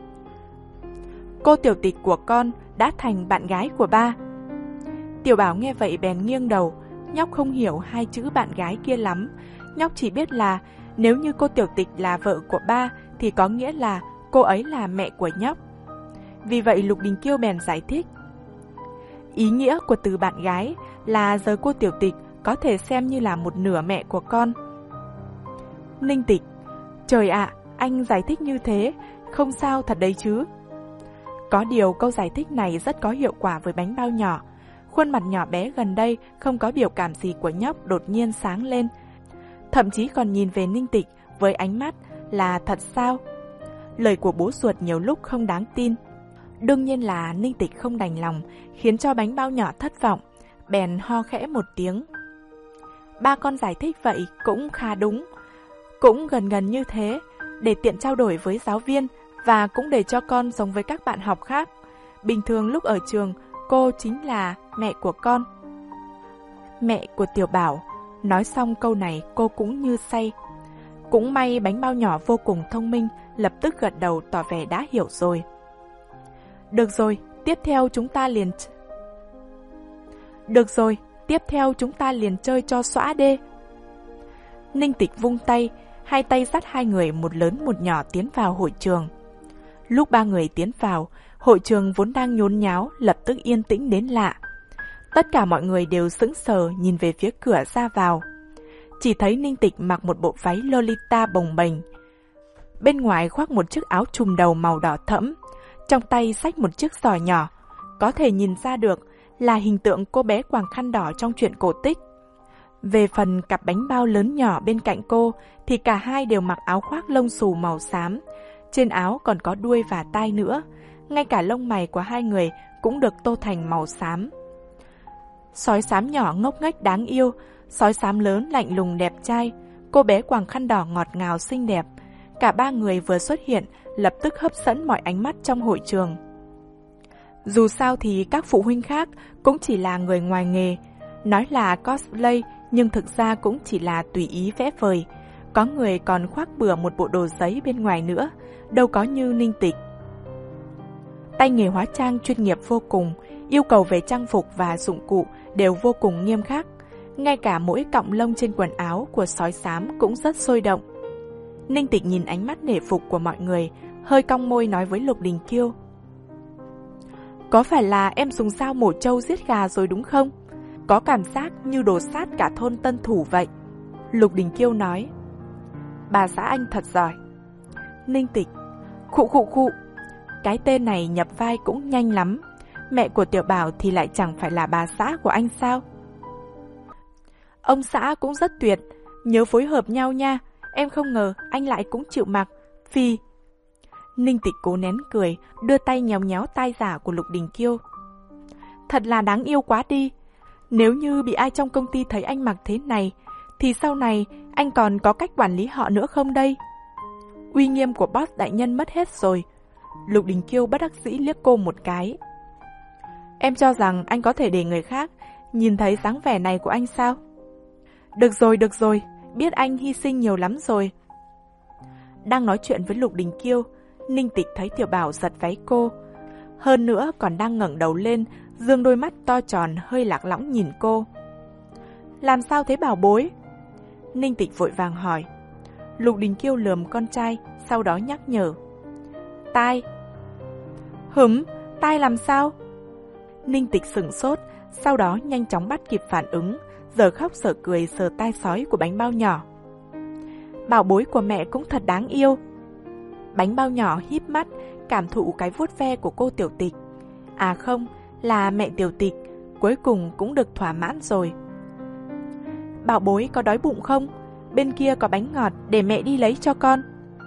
Cô tiểu tịch của con đã thành bạn gái của ba. Tiểu Bảo nghe vậy bèn nghiêng đầu, nhóc không hiểu hai chữ bạn gái kia lắm. Nhóc chỉ biết là nếu như cô tiểu tịch là vợ của ba thì có nghĩa là cô ấy là mẹ của nhóc. Vì vậy Lục Đình Kiêu bèn giải thích. Ý nghĩa của từ bạn gái là giờ cô tiểu tịch có thể xem như là một nửa mẹ của con. Ninh Tịch, trời ạ, à, anh giải thích như thế, không sao thật đấy chứ. Có điều câu giải thích này rất có hiệu quả với bánh bao nhỏ. Khuôn mặt nhỏ bé gần đây không có biểu cảm gì của nhóc đột nhiên sáng lên. Thậm chí còn nhìn về Ninh Tịch với ánh mắt là thật sao? Lời của bố ruột nhiều lúc không đáng tin. Đương nhiên là Ninh Tịch không đành lòng, khiến cho bánh bao nhỏ thất vọng, bèn ho khẽ một tiếng. Ba con giải thích vậy cũng khá đúng, cũng gần gần như thế, để tiện trao đổi với giáo viên và cũng để cho con giống với các bạn học khác. Bình thường lúc ở trường, cô chính là mẹ của con. Mẹ của Tiểu Bảo. Nói xong câu này cô cũng như say. Cũng may bánh bao nhỏ vô cùng thông minh, lập tức gật đầu tỏ vẻ đã hiểu rồi. Được rồi, tiếp theo chúng ta liền... Được rồi, tiếp theo chúng ta liền chơi cho xõa đê. Ninh Tịch vung tay, hai tay dắt hai người một lớn một nhỏ tiến vào hội trường. Lúc ba người tiến vào, hội trường vốn đang nhốn nháo lập tức yên tĩnh đến lạ. Tất cả mọi người đều sững sờ nhìn về phía cửa ra vào. Chỉ thấy Ninh Tịch mặc một bộ váy Lolita bồng bềnh. Bên ngoài khoác một chiếc áo trùm đầu màu đỏ thẫm, trong tay xách một chiếc giỏ nhỏ. Có thể nhìn ra được là hình tượng cô bé quàng khăn đỏ trong truyện cổ tích. Về phần cặp bánh bao lớn nhỏ bên cạnh cô thì cả hai đều mặc áo khoác lông xù màu xám. Trên áo còn có đuôi và tai nữa. Ngay cả lông mày của hai người cũng được tô thành màu xám. Sói xám nhỏ ngốc nghếch đáng yêu, sói xám lớn lạnh lùng đẹp trai, cô bé quàng khăn đỏ ngọt ngào xinh đẹp. Cả ba người vừa xuất hiện lập tức hấp dẫn mọi ánh mắt trong hội trường. Dù sao thì các phụ huynh khác cũng chỉ là người ngoài nghề, nói là cosplay nhưng thực ra cũng chỉ là tùy ý vẽ vời. Có người còn khoác bừa một bộ đồ giấy bên ngoài nữa, đâu có như Ninh Tịch. Tay nghề hóa trang chuyên nghiệp vô cùng, yêu cầu về trang phục và dụng cụ đều vô cùng nghiêm khắc. Ngay cả mỗi cọng lông trên quần áo của sói xám cũng rất sôi động. Ninh Tịch nhìn ánh mắt nể phục của mọi người, hơi cong môi nói với Lục Đình Kiêu. Có phải là em dùng dao mổ trâu giết gà rồi đúng không? Có cảm giác như đồ sát cả thôn Tân Thủ vậy. Lục Đình Kiêu nói. Bà xã anh thật giỏi. Ninh Tịch. Khụ khụ khụ. Cái tên này nhập vai cũng nhanh lắm. Mẹ của Tiểu Bảo thì lại chẳng phải là bà xã của anh sao? Ông xã cũng rất tuyệt, nhớ phối hợp nhau nha. Em không ngờ anh lại cũng chịu mặc. Phi. Ninh Tịch cố nén cười, đưa tay nhéo nhéo tai giả của Lục Đình Kiêu. Thật là đáng yêu quá đi. Nếu như bị ai trong công ty thấy anh mặc thế này, thì sau này anh còn có cách quản lý họ nữa không đây? Uy nghiêm của boss đại nhân mất hết rồi. Lục Đình Kiêu bất đắc dĩ liếc cô một cái. Em cho rằng anh có thể để người khác nhìn thấy dáng vẻ này của anh sao? Được rồi, được rồi, biết anh hy sinh nhiều lắm rồi. Đang nói chuyện với Lục Đình Kiêu, Ninh Tịch thấy Tiểu Bảo giật váy cô. Hơn nữa còn đang ngẩng đầu lên, dương đôi mắt to tròn hơi lạc lõng nhìn cô. Làm sao thế Bảo bối? Ninh Tịch vội vàng hỏi. Lục Đình Kiêu lườm con trai, sau đó nhắc nhở. Tai. Hửm, tai làm sao? Ninh Tịch sửng sốt, sau đó nhanh chóng bắt kịp phản ứng, giờ khóc giờ cười sờ tai sói của bánh bao nhỏ. Bảo bối của mẹ cũng thật đáng yêu. Bánh bao nhỏ híp mắt, cảm thụ cái vuốt ve của cô Tiểu Tịch. À không, là mẹ Tiểu Tịch, cuối cùng cũng được thỏa mãn rồi. Bảo bối có đói bụng không? Bên kia có bánh ngọt để mẹ đi lấy cho con.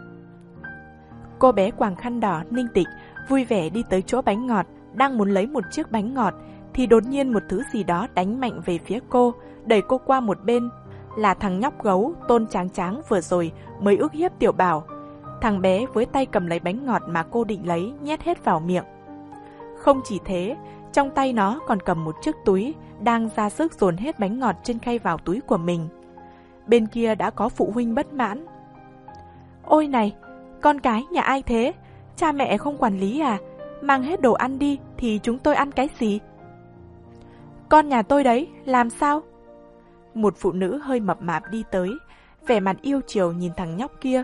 Cô bé quàng khăn đỏ Ninh Tịch vui vẻ đi tới chỗ bánh ngọt, đang muốn lấy một chiếc bánh ngọt thì đột nhiên một thứ gì đó đánh mạnh về phía cô, đẩy cô qua một bên. là thằng nhóc gấu Tôn Tráng Tráng vừa rồi mới ức hiếp Tiểu Bảo. Thằng bé với tay cầm lấy bánh ngọt mà cô định lấy nhét hết vào miệng. Không chỉ thế, trong tay nó còn cầm một chiếc túi đang ra sức dồn hết bánh ngọt trên khay vào túi của mình. Bên kia đã có phụ huynh bất mãn. Ôi này, con cái nhà ai thế? Cha mẹ không quản lý à? Mang hết đồ ăn đi thì chúng tôi ăn cái gì? Con nhà tôi đấy, làm sao? Một phụ nữ hơi mập mạp đi tới, vẻ mặt yêu chiều nhìn thằng nhóc kia.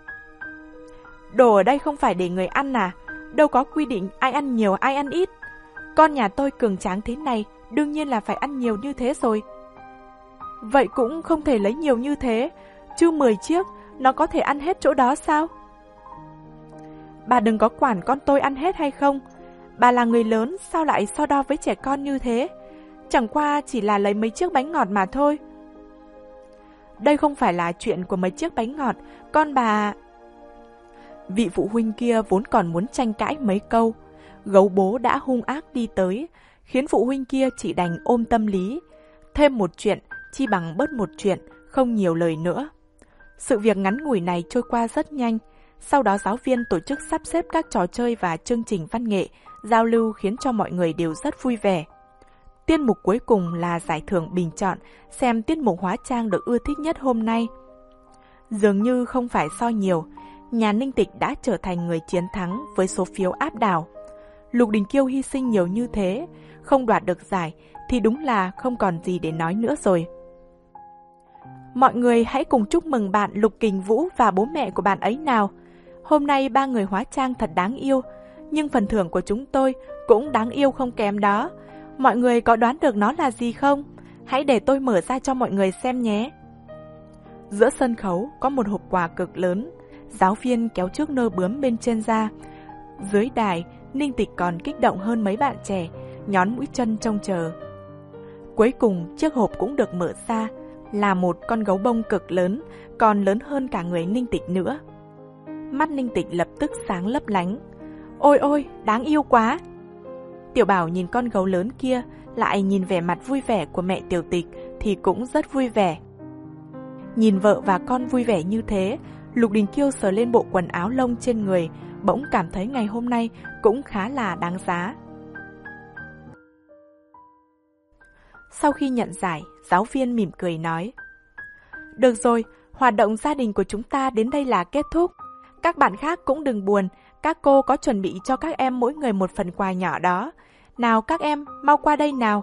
Đồ ở đây không phải để người ăn à? Đâu có quy định ai ăn nhiều ai ăn ít. Con nhà tôi cường tráng thế này, đương nhiên là phải ăn nhiều như thế rồi. Vậy cũng không thể lấy nhiều như thế, chứ mười chiếc, nó có thể ăn hết chỗ đó sao? Bà đừng có quản con tôi ăn hết hay không. Bà là người lớn, sao lại so đo với trẻ con như thế? Chẳng qua chỉ là lấy mấy chiếc bánh ngọt mà thôi. Đây không phải là chuyện của mấy chiếc bánh ngọt, con bà... Vị phụ huynh kia vốn còn muốn tranh cãi mấy câu. Gấu bố đã hung ác đi tới, khiến phụ huynh kia chỉ đành ôm tâm lý. Thêm một chuyện, chi bằng bớt một chuyện, không nhiều lời nữa. Sự việc ngắn ngủi này trôi qua rất nhanh. Sau đó giáo viên tổ chức sắp xếp các trò chơi và chương trình văn nghệ, giao lưu khiến cho mọi người đều rất vui vẻ. Tiết mục cuối cùng là giải thưởng bình chọn, xem tiết mục hóa trang được ưa thích nhất hôm nay. Dường như không phải so nhiều, nhà Ninh Tịch đã trở thành người chiến thắng với số phiếu áp đảo. Lục Đình Kiêu hy sinh nhiều như thế, không đoạt được giải thì đúng là không còn gì để nói nữa rồi. Mọi người hãy cùng chúc mừng bạn Lục Kình Vũ và bố mẹ của bạn ấy nào. Hôm nay ba người hóa trang thật đáng yêu, nhưng phần thưởng của chúng tôi cũng đáng yêu không kém đó. Mọi người có đoán được nó là gì không? Hãy để tôi mở ra cho mọi người xem nhé. Giữa sân khấu có một hộp quà cực lớn, giáo viên kéo chiếc nơ bướm bên trên ra. Dưới đài, Ninh Tịch còn kích động hơn mấy bạn trẻ, nhón mũi chân trông chờ. Cuối cùng chiếc hộp cũng được mở ra, là một con gấu bông cực lớn, còn lớn hơn cả người Ninh Tịch nữa. Mắt Ninh Tịch lập tức sáng lấp lánh. Ôi ôi, đáng yêu quá! Tiểu Bảo nhìn con gấu lớn kia, lại nhìn vẻ mặt vui vẻ của mẹ Tiểu Tịch thì cũng rất vui vẻ. Nhìn vợ và con vui vẻ như thế, Lục Đình Kiêu sờ lên bộ quần áo lông trên người, bỗng cảm thấy ngày hôm nay cũng khá là đáng giá. Sau khi nhận giải, giáo viên mỉm cười nói: Được rồi, hoạt động gia đình của chúng ta đến đây là kết thúc. Các bạn khác cũng đừng buồn, các cô có chuẩn bị cho các em mỗi người một phần quà nhỏ đó. Nào các em, mau qua đây nào.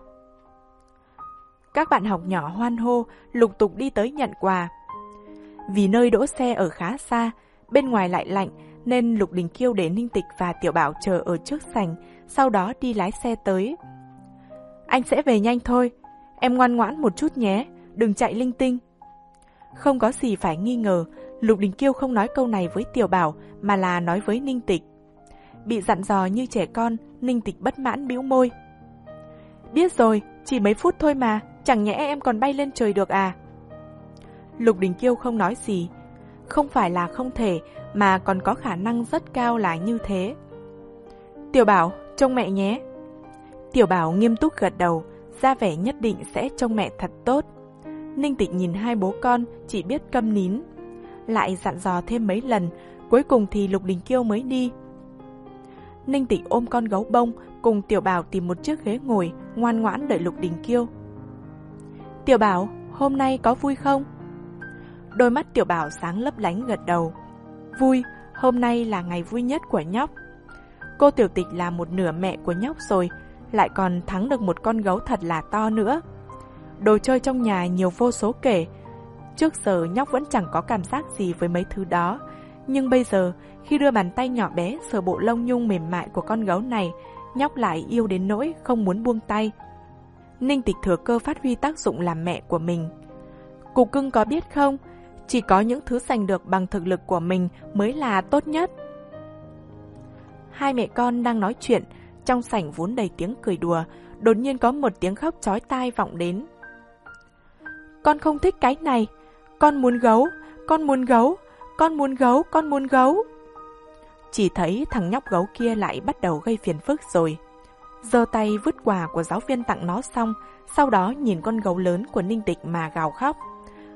Các bạn học nhỏ hoan hô, lục tục đi tới nhận quà. Vì nơi đỗ xe ở khá xa, bên ngoài lại lạnh, nên Lục Đình Kiêu để Ninh Tịch và Tiểu Bảo chờ ở trước sảnh, sau đó đi lái xe tới. Anh sẽ về nhanh thôi, em ngoan ngoãn một chút nhé, đừng chạy linh tinh. Không có gì phải nghi ngờ, Lục Đình Kiêu không nói câu này với Tiểu Bảo mà là nói với Ninh Tịch. Bị dặn dò như trẻ con, Ninh Tịch bất mãn bĩu môi. Biết rồi, chỉ mấy phút thôi mà, chẳng nhẽ em còn bay lên trời được à? Lục Đình Kiêu không nói gì. Không phải là không thể, mà còn có khả năng rất cao là như thế. Tiểu Bảo, trông mẹ nhé. Tiểu Bảo nghiêm túc gật đầu, ra vẻ nhất định sẽ trông mẹ thật tốt. Ninh Tịch nhìn hai bố con chỉ biết câm nín. Lại dặn dò thêm mấy lần, cuối cùng thì Lục Đình Kiêu mới đi. Ninh Tịch ôm con gấu bông, cùng Tiểu Bảo tìm một chiếc ghế ngồi, ngoan ngoãn đợi Lục Đình Kiêu. Tiểu Bảo, hôm nay có vui không? Đôi mắt Tiểu Bảo sáng lấp lánh gật đầu. Vui, hôm nay là ngày vui nhất của nhóc. Cô Tiểu Tịch là một nửa mẹ của nhóc rồi, lại còn thắng được một con gấu thật là to nữa. Đồ chơi trong nhà nhiều vô số kể. Trước giờ nhóc vẫn chẳng có cảm giác gì với mấy thứ đó, nhưng bây giờ khi đưa bàn tay nhỏ bé sờ bộ lông nhung mềm mại của con gấu này, nhóc lại yêu đến nỗi không muốn buông tay. Ninh Tịch thừa cơ phát huy tác dụng làm mẹ của mình. Cục cưng có biết không, chỉ có những thứ giành được bằng thực lực của mình mới là tốt nhất. Hai mẹ con đang nói chuyện, trong sảnh vốn đầy tiếng cười đùa, đột nhiên có một tiếng khóc chói tai vọng đến. Con không thích cái này, con muốn gấu, con muốn gấu, con muốn gấu, con muốn gấu. Chỉ thấy thằng nhóc gấu kia lại bắt đầu gây phiền phức rồi. Giơ tay vứt quà của giáo viên tặng nó xong, sau đó nhìn con gấu lớn của Ninh Tịch mà gào khóc.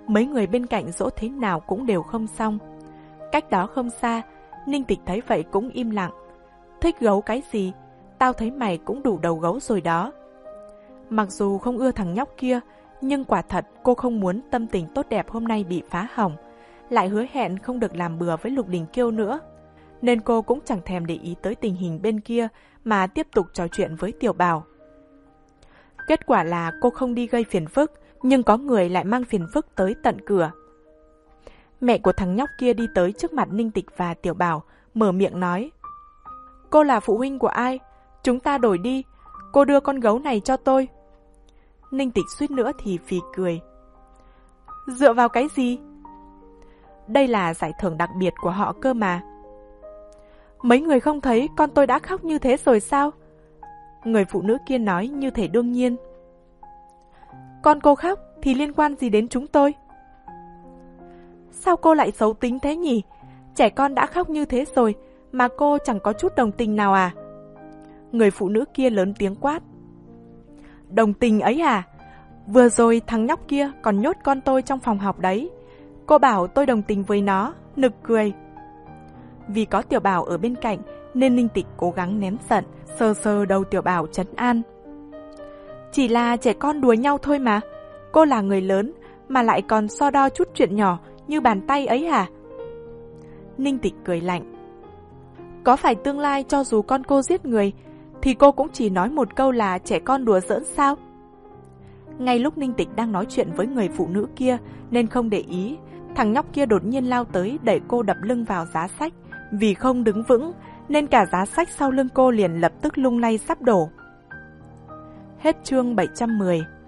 Mấy người bên cạnh dỗ thế nào cũng đều không xong. Cách đó không xa, Ninh Tịch thấy vậy cũng im lặng. Thích gấu cái gì? Tao thấy mày cũng đủ đầu gấu rồi đó. Mặc dù không ưa thằng nhóc kia, nhưng quả thật cô không muốn tâm tình tốt đẹp hôm nay bị phá hỏng, lại hứa hẹn không được làm bừa với Lục Đình Kiêu nữa. Nên cô cũng chẳng thèm để ý tới tình hình bên kia mà tiếp tục trò chuyện với Tiểu Bảo. Kết quả là cô không đi gây phiền phức, nhưng có người lại mang phiền phức tới tận cửa. Mẹ của thằng nhóc kia đi tới trước mặt Ninh Tịch và Tiểu Bảo, mở miệng nói: Cô là phụ huynh của ai? Chúng ta đổi đi, cô đưa con gấu này cho tôi. Ninh Tịch suýt nữa thì phì cười. Dựa vào cái gì? Đây là giải thưởng đặc biệt của họ cơ mà. Mấy người không thấy con tôi đã khóc như thế rồi sao? Người phụ nữ kia nói như thể đương nhiên. Con cô khóc thì liên quan gì đến chúng tôi? Sao cô lại xấu tính thế nhỉ? Trẻ con đã khóc như thế rồi mà cô chẳng có chút đồng tình nào à? Người phụ nữ kia lớn tiếng quát. Đồng tình ấy à? Vừa rồi thằng nhóc kia còn nhốt con tôi trong phòng học đấy. Cô bảo tôi đồng tình với nó, nực cười. Vì có Tiểu Bảo ở bên cạnh nên Ninh Tịch cố gắng nén giận, sờ sờ đầu Tiểu Bảo trấn an. Chỉ là trẻ con đùa nhau thôi mà. Cô là người lớn mà lại còn so đo chút chuyện nhỏ như bàn tay ấy hả? Ninh Tịch cười lạnh. Có phải tương lai cho dù con cô giết người thì cô cũng chỉ nói một câu là trẻ con đùa giỡn sao? Ngay lúc Ninh Tịch đang nói chuyện với người phụ nữ kia nên không để ý, thằng nhóc kia đột nhiên lao tới đẩy cô đập lưng vào giá sách. Vì không đứng vững nên cả giá sách sau lưng cô liền lập tức lung lay sắp đổ. Hết chương bảy trăm mười.